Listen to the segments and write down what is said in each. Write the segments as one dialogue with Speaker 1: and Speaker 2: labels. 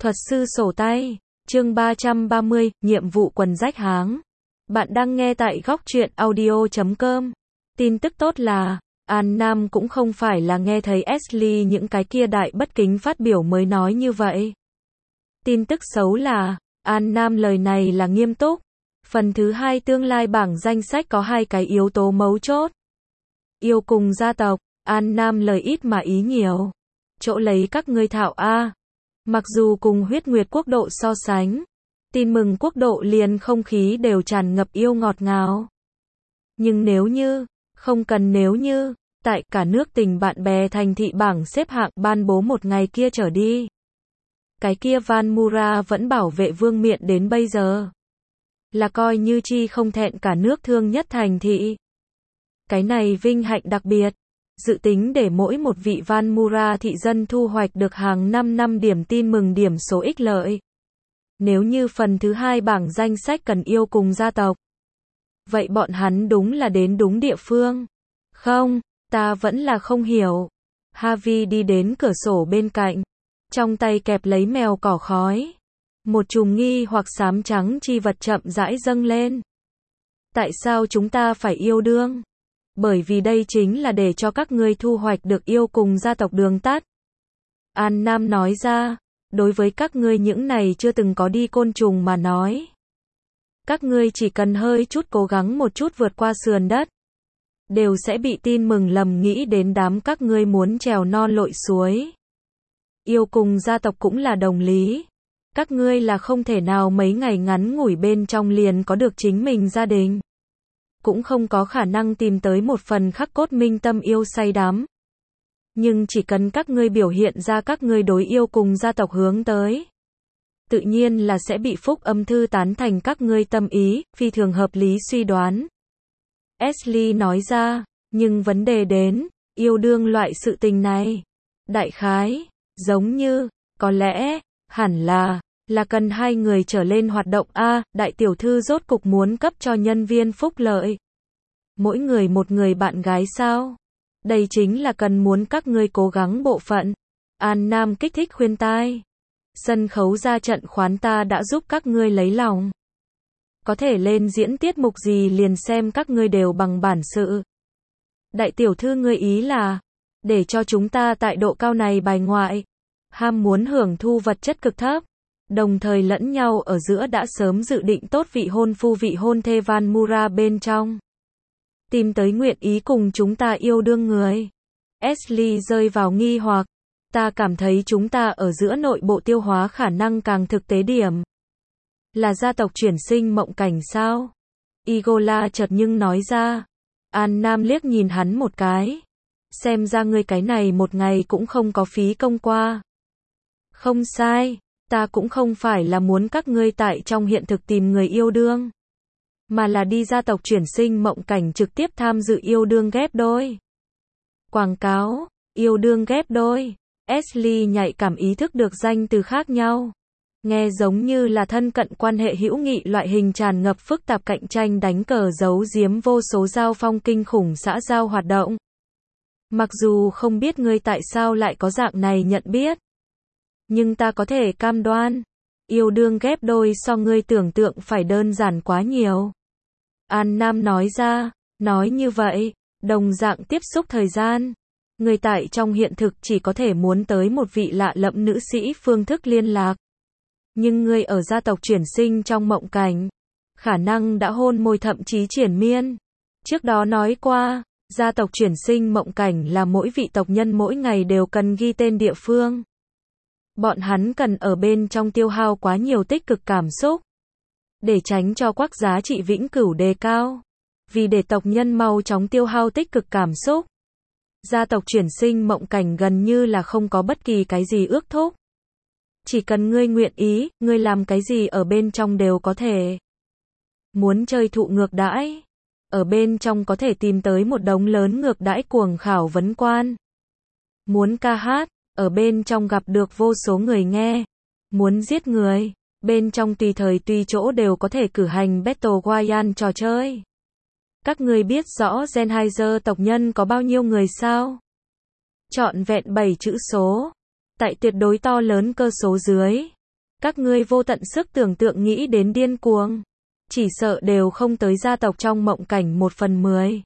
Speaker 1: Thuật sư sổ tay, chương 330, nhiệm vụ quần rách háng. Bạn đang nghe tại góc truyện audio.com. Tin tức tốt là, An Nam cũng không phải là nghe thấy Ashley những cái kia đại bất kính phát biểu mới nói như vậy. Tin tức xấu là, An Nam lời này là nghiêm túc. Phần thứ 2 tương lai bảng danh sách có 2 cái yếu tố mấu chốt. Yêu cùng gia tộc, An Nam lời ít mà ý nhiều. Chỗ lấy các ngươi thạo a. Mặc dù cùng huyết nguyệt quốc độ so sánh, tin mừng quốc độ liền không khí đều tràn ngập yêu ngọt ngào. Nhưng nếu như, không cần nếu như, tại cả nước tình bạn bè thành thị bảng xếp hạng ban bố một ngày kia trở đi. Cái kia Van Mura vẫn bảo vệ vương miện đến bây giờ. Là coi như chi không thẹn cả nước thương nhất thành thị. Cái này vinh hạnh đặc biệt. Dự tính để mỗi một vị Van Mura thị dân thu hoạch được hàng 5 năm điểm tin mừng điểm số ích lợi. Nếu như phần thứ 2 bảng danh sách cần yêu cùng gia tộc, vậy bọn hắn đúng là đến đúng địa phương. Không, ta vẫn là không hiểu. Harvey đi đến cửa sổ bên cạnh, trong tay kẹp lấy mèo cỏ khói. Một chùm nghi hoặc xám trắng chi vật chậm rãi dâng lên. Tại sao chúng ta phải yêu đương? Bởi vì đây chính là để cho các ngươi thu hoạch được yêu cùng gia tộc đường tắt. An Nam nói ra, đối với các ngươi những này chưa từng có đi côn trùng mà nói. Các ngươi chỉ cần hơi chút cố gắng một chút vượt qua sườn đất. Đều sẽ bị tin mừng lầm nghĩ đến đám các ngươi muốn trèo non lội suối. Yêu cùng gia tộc cũng là đồng lý. Các ngươi là không thể nào mấy ngày ngắn ngủi bên trong liền có được chính mình gia đình. Cũng không có khả năng tìm tới một phần khắc cốt minh tâm yêu say đắm. Nhưng chỉ cần các ngươi biểu hiện ra các ngươi đối yêu cùng gia tộc hướng tới, tự nhiên là sẽ bị phúc âm thư tán thành các ngươi tâm ý, phi thường hợp lý suy đoán. Ashley nói ra, nhưng vấn đề đến, yêu đương loại sự tình này. Đại khái, giống như, có lẽ, hẳn là cần 2 người trở lên hoạt động a. Đại tiểu thư rốt cục muốn cấp cho nhân viên phúc lợi. Mỗi người một người bạn gái sao? Đây chính là cần muốn các ngươi cố gắng bộ phận. An Nam kích thích khuyên tai. Sân khấu ra trận khoán ta đã giúp các ngươi lấy lòng. Có thể lên diễn tiết mục gì liền xem các ngươi đều bằng bản sự. Đại tiểu thư ngươi ý là, để cho chúng ta tại độ cao này bài ngoại, ham muốn hưởng thu vật chất cực thấp. Đồng thời lẫn nhau ở giữa đã sớm dự định tốt vị hôn phu vị hôn thê Van Mura bên trong. Tìm tới nguyện ý cùng chúng ta yêu đương người. Ashley rơi vào nghi hoặc. Ta cảm thấy chúng ta ở giữa nội bộ tiêu hóa khả năng càng thực tế điểm. Là gia tộc chuyển sinh mộng cảnh sao? Igola chợt nhưng nói ra. An Nam liếc nhìn hắn một cái. Xem ra ngươi cái này một ngày cũng không có phí công qua. Không sai. Ta cũng không phải là muốn các ngươi tại trong hiện thực tìm người yêu đương, mà là đi gia tộc chuyển sinh mộng cảnh trực tiếp tham dự yêu đương ghép đôi. Quảng cáo, yêu đương ghép đôi. Ashley nhạy cảm ý thức được danh từ khác nhau. Nghe giống như là thân cận quan hệ hữu nghị loại hình tràn ngập phức tạp cạnh tranh đánh cờ giấu giếm vô số giao phong kinh khủng xã giao hoạt động. Mặc dù không biết ngươi tại sao lại có dạng này nhận biết. Nhưng ta có thể cam đoan, yêu đương ghép đôi so ngươi tưởng tượng phải đơn giản quá nhiều. An Nam nói ra, nói như vậy, đồng dạng tiếp xúc thời gian. Người tại trong hiện thực chỉ có thể muốn tới một vị lạ lẫm nữ sĩ phương thức liên lạc. Nhưng ngươi ở gia tộc chuyển sinh trong mộng cảnh, khả năng đã hôn môi thậm chí triển miên. Trước đó nói qua, gia tộc chuyển sinh mộng cảnh là mỗi vị tộc nhân mỗi ngày đều cần ghi tên địa phương. Bọn hắn cần ở bên trong tiêu hao quá nhiều tích cực cảm xúc, để tránh cho quắc giá trị vĩnh cửu đề cao. Vì để tộc nhân mau chóng tiêu hao tích cực cảm xúc, gia tộc chuyển sinh mộng cảnh gần như là không có bất kỳ cái gì ước thúc. Chỉ cần ngươi nguyện ý, ngươi làm cái gì ở bên trong đều có thể. Muốn chơi thụ ngược đãi, ở bên trong có thể tìm tới một đống lớn ngược đãi cuồng khảo vấn quan. Muốn ca hát, ở bên trong gặp được vô số người nghe. Muốn giết người, bên trong tùy thời tùy chỗ đều có thể cử hành Battle Royale trò chơi. Các người biết rõ Sennheiser tộc nhân có bao nhiêu người sao? Trọn vẹn 7 chữ số. Tại tuyệt đối to lớn cơ số dưới, Các ngươi vô tận sức tưởng tượng nghĩ đến điên cuồng. Chỉ sợ đều không tới gia tộc trong mộng cảnh 1/10.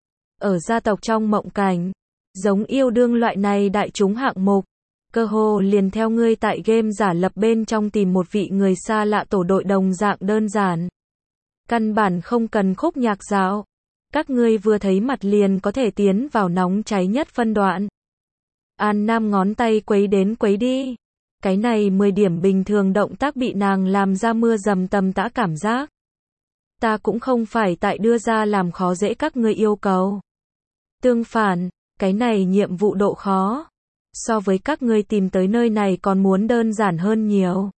Speaker 1: Ở gia tộc trong mộng cảnh, giống yêu đương loại này đại chúng hạng mục, cơ hồ liền theo ngươi tại game giả lập bên trong tìm một vị người xa lạ tổ đội đồng dạng đơn giản. Căn bản không cần khúc nhạc dạo. Các ngươi vừa thấy mặt liền có thể tiến vào nóng cháy nhất phân đoạn. An Nam ngón tay quấy đến quấy đi. Cái này 10 điểm bình thường động tác bị nàng làm ra mưa dầm tầm tã cảm giác. Ta cũng không phải tại đưa ra làm khó dễ các ngươi yêu cầu. Tương phản, cái này nhiệm vụ độ khó, so với các ngươi tìm tới nơi này còn muốn đơn giản hơn nhiều.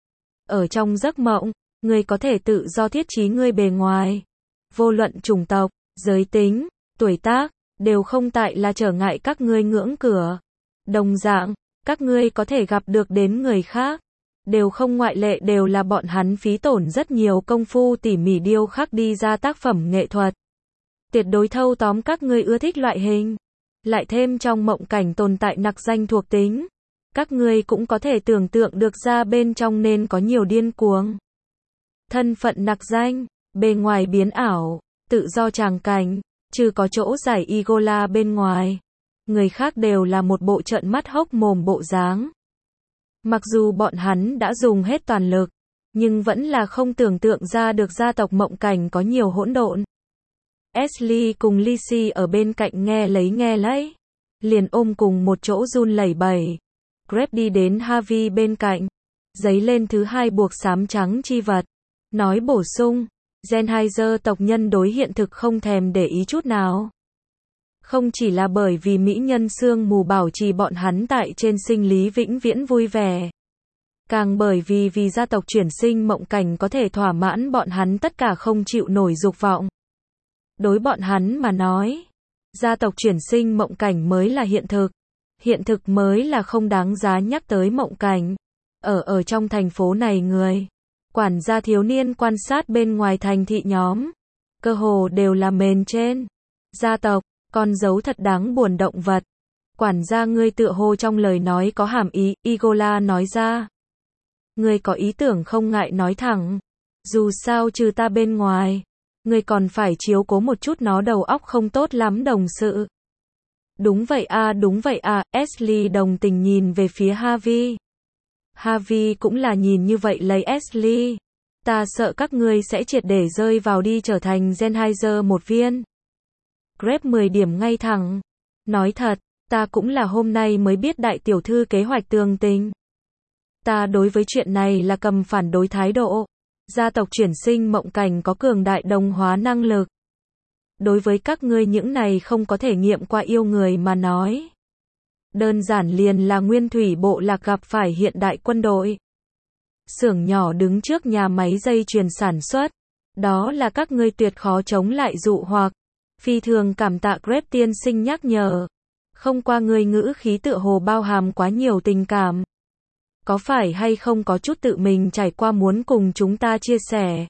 Speaker 1: Ở trong giấc mộng, ngươi có thể tự do thiết trí ngươi bề ngoài. Vô luận chủng tộc, giới tính, tuổi tác, đều không tại là trở ngại các ngươi ngưỡng cửa. Đồng dạng, các ngươi có thể gặp được đến người khác, đều không ngoại lệ đều là bọn hắn phí tổn rất nhiều công phu tỉ mỉ điêu khắc đi ra tác phẩm nghệ thuật. Tuyệt đối thâu tóm các ngươi ưa thích loại hình. Lại thêm trong mộng cảnh tồn tại nặc danh thuộc tính. Các ngươi cũng có thể tưởng tượng được ra bên trong nên có nhiều điên cuồng. Thân phận nặc danh, bề ngoài biến ảo, tự do tràng cảnh, trừ có chỗ giải Igola bên ngoài. Người khác đều là một bộ trợn mắt hốc mồm bộ dáng. Mặc dù bọn hắn đã dùng hết toàn lực, nhưng vẫn là không tưởng tượng ra được gia tộc mộng cảnh có nhiều hỗn độn. Ashley cùng Lizzie ở bên cạnh nghe lấy, liền ôm cùng một chỗ run lẩy bẩy. Greg đi đến Harvey bên cạnh, giấy lên thứ hai buộc xám trắng chi vật, nói bổ sung, Sennheiser tộc nhân đối hiện thực không thèm để ý chút nào. Không chỉ là bởi vì mỹ nhân sương mù bảo trì bọn hắn tại trên sinh lý vĩnh viễn vui vẻ. Càng bởi vì gia tộc chuyển sinh mộng cảnh có thể thỏa mãn bọn hắn tất cả không chịu nổi dục vọng. Đối bọn hắn mà nói, gia tộc chuyển sinh mộng cảnh mới là hiện thực mới là không đáng giá nhắc tới mộng cảnh. Ở trong thành phố này người, quản gia thiếu niên quan sát bên ngoài thành thị nhóm, cơ hồ đều là mền trên. Gia tộc, con dấu thật đáng buồn động vật. Quản gia ngươi tựa hồ trong lời nói có hàm ý, Igola nói ra. Ngươi có ý tưởng không ngại nói thẳng. Dù sao trừ ta bên ngoài, ngươi còn phải chiếu cố một chút nó đầu óc không tốt lắm đồng sự. Đúng vậy à, Ashley đồng tình nhìn về phía Harvey. Harvey cũng là nhìn như vậy lấy Ashley. Ta sợ các ngươi sẽ triệt để rơi vào đi trở thành Sennheiser một viên. Greg 10 điểm ngay thẳng. Nói thật, ta cũng là hôm nay mới biết đại tiểu thư kế hoạch tường tình. Ta đối với chuyện này là cầm phản đối thái độ. Gia tộc chuyển sinh mộng cảnh có cường đại đồng hóa năng lực. Đối với các ngươi những này không có thể nghiệm qua yêu người mà nói. Đơn giản liền là nguyên thủy bộ lạc gặp phải hiện đại quân đội. Xưởng nhỏ đứng trước nhà máy dây chuyền sản xuất. Đó là các ngươi tuyệt khó chống lại dụ hoặc. Phi thường cảm tạ Greg tiên sinh nhắc nhở. Không qua người ngữ khí tựa hồ bao hàm quá nhiều tình cảm. Có phải hay không có chút tự mình trải qua muốn cùng chúng ta chia sẻ?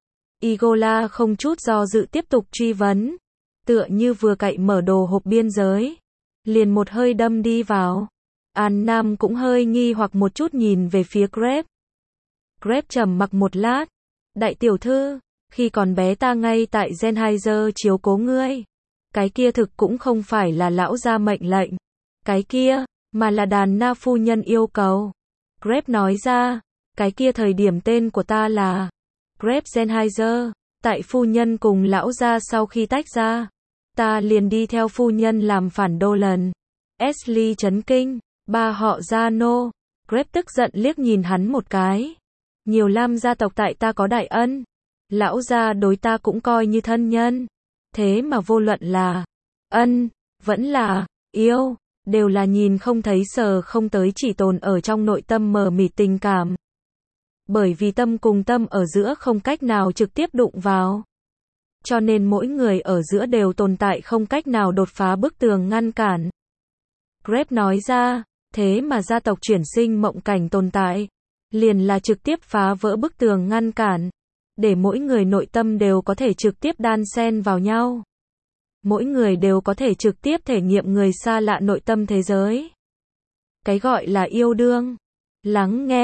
Speaker 1: Igola không chút do dự tiếp tục truy vấn. Tựa như vừa cậy mở đồ hộp biên giới. Liền một hơi đâm đi vào. An Nam cũng hơi nghi hoặc một chút nhìn về phía Greg. Greg trầm mặc một lát. Đại tiểu thư, khi còn bé ta ngay tại Sennheiser chiếu cố ngươi. Cái kia thực cũng không phải là lão gia mệnh lệnh. Cái kia, mà là đàn na phu nhân yêu cầu. Greg nói ra, cái kia thời điểm tên của ta là Greg Sennheiser. Tại phu nhân cùng lão gia sau khi tách ra, ta liền đi theo phu nhân làm phản đô lần. Ashley chấn kinh, ba họ gia nô. Greg tức giận liếc nhìn hắn một cái. Nhiều Lam gia tộc tại ta có đại ân. Lão gia đối ta cũng coi như thân nhân. Thế mà vô luận là ân, vẫn là yêu, đều là nhìn không thấy sờ không tới, chỉ tồn ở trong nội tâm mờ mịt tình cảm. Bởi vì tâm cùng tâm ở giữa không cách nào trực tiếp đụng vào. Cho nên mỗi người ở giữa đều tồn tại không cách nào đột phá bức tường ngăn cản. Greg nói ra, thế mà gia tộc chuyển sinh mộng cảnh tồn tại, liền là trực tiếp phá vỡ bức tường ngăn cản. Để mỗi người nội tâm đều có thể trực tiếp đan xen vào nhau. Mỗi người đều có thể trực tiếp thể nghiệm người xa lạ nội tâm thế giới. Cái gọi là yêu đương, lắng nghe,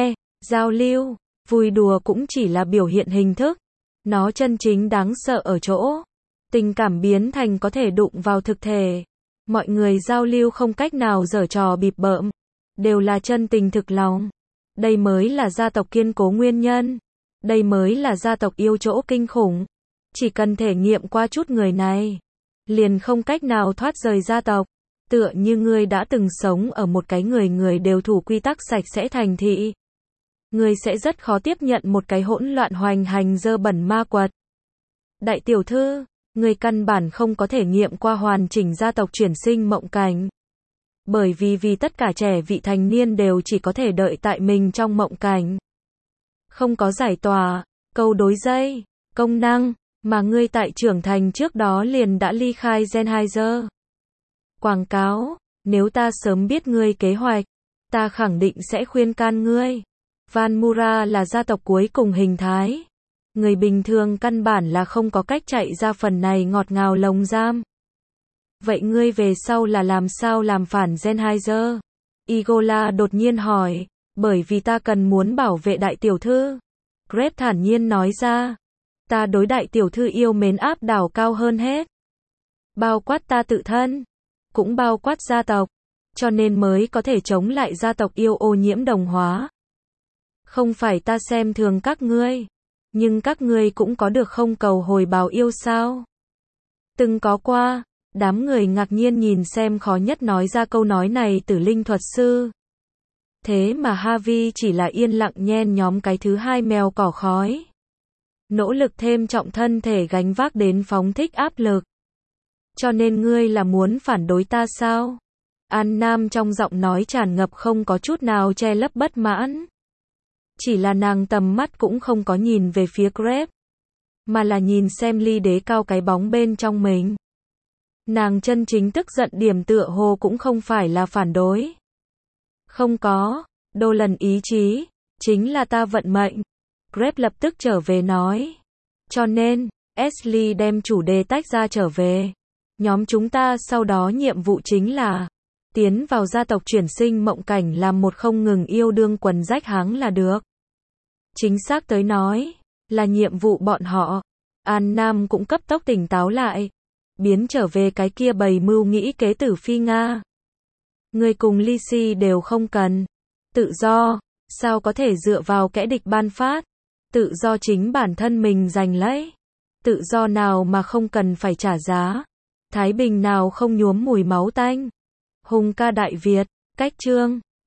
Speaker 1: Giao lưu, vui đùa cũng chỉ là biểu hiện hình thức. Nó chân chính đáng sợ ở chỗ tình cảm biến thành có thể đụng vào thực thể. Mọi người giao lưu không cách nào giở trò bịp bợm, đều là chân tình thực lòng. Đây mới là gia tộc kiên cố nguyên nhân. Đây mới là gia tộc yêu chỗ kinh khủng. Chỉ cần thể nghiệm qua chút người này, liền không cách nào thoát rời gia tộc. Tựa như ngươi đã từng sống ở một cái người đều thủ quy tắc sạch sẽ thành thị. Ngươi sẽ rất khó tiếp nhận một cái hỗn loạn hoành hành dơ bẩn ma quật. Đại tiểu thư, ngươi căn bản không có thể nghiệm qua hoàn chỉnh gia tộc chuyển sinh mộng cảnh. Bởi vì tất cả trẻ vị thành niên đều chỉ có thể đợi tại mình trong mộng cảnh. Không có giải tỏa, câu đối dây, công năng, mà ngươi tại trưởng thành trước đó liền đã ly khai Sennheiser. Quảng cáo, nếu ta sớm biết ngươi kế hoạch, ta khẳng định sẽ khuyên can ngươi. Van Mura là gia tộc cuối cùng hình thái. Người bình thường căn bản là không có cách chạy ra phần này ngọt ngào lồng giam. Vậy ngươi về sau là làm sao làm phản Sennheiser? Igola đột nhiên hỏi, bởi vì ta cần muốn bảo vệ đại tiểu thư. Greg thản nhiên nói ra, ta đối đại tiểu thư yêu mến áp đảo cao hơn hết. Bao quát ta tự thân, cũng bao quát gia tộc, cho nên mới có thể chống lại gia tộc yêu ô nhiễm đồng hóa. Không phải ta xem thường các ngươi, nhưng các ngươi cũng có được không cầu hồi báo yêu sao? Từng có qua, đám người ngạc nhiên nhìn xem khó nhất nói ra câu nói này Tử linh thuật sư. Thế mà Harvey chỉ là yên lặng nhen nhóm cái thứ hai mèo cỏ khói. Nỗ lực thêm trọng thân thể gánh vác đến phóng thích áp lực. Cho nên ngươi là muốn phản đối ta sao? An Nam trong giọng nói tràn ngập không có chút nào che lấp bất mãn. Chỉ là nàng tầm mắt cũng không có nhìn về phía Greg, mà là nhìn xem ly đế cao cái bóng bên trong mình. Nàng chân chính tức giận điểm tựa hồ cũng không phải là phản đối. Không có, đô lần ý chí, chính là ta vận mệnh. Greg lập tức trở về nói. Cho nên, Ashley đem chủ đề tách ra trở về. Nhóm chúng ta sau đó nhiệm vụ chính là tiến vào gia tộc chuyển sinh mộng cảnh làm một không ngừng yêu đương quần rách háng là được. Chính xác tới nói, là nhiệm vụ bọn họ. An Nam cũng cấp tốc tỉnh táo lại. Biến trở về cái kia bầy mưu nghĩ kế tử phi Nga. Người cùng Lisi đều không cần. Tự do, sao có thể dựa vào kẻ địch ban phát. Tự do chính bản thân mình giành lấy. Tự do nào mà không cần phải trả giá. Thái bình nào không nhuốm mùi máu tanh. Hùng ca Đại Việt, cách chương.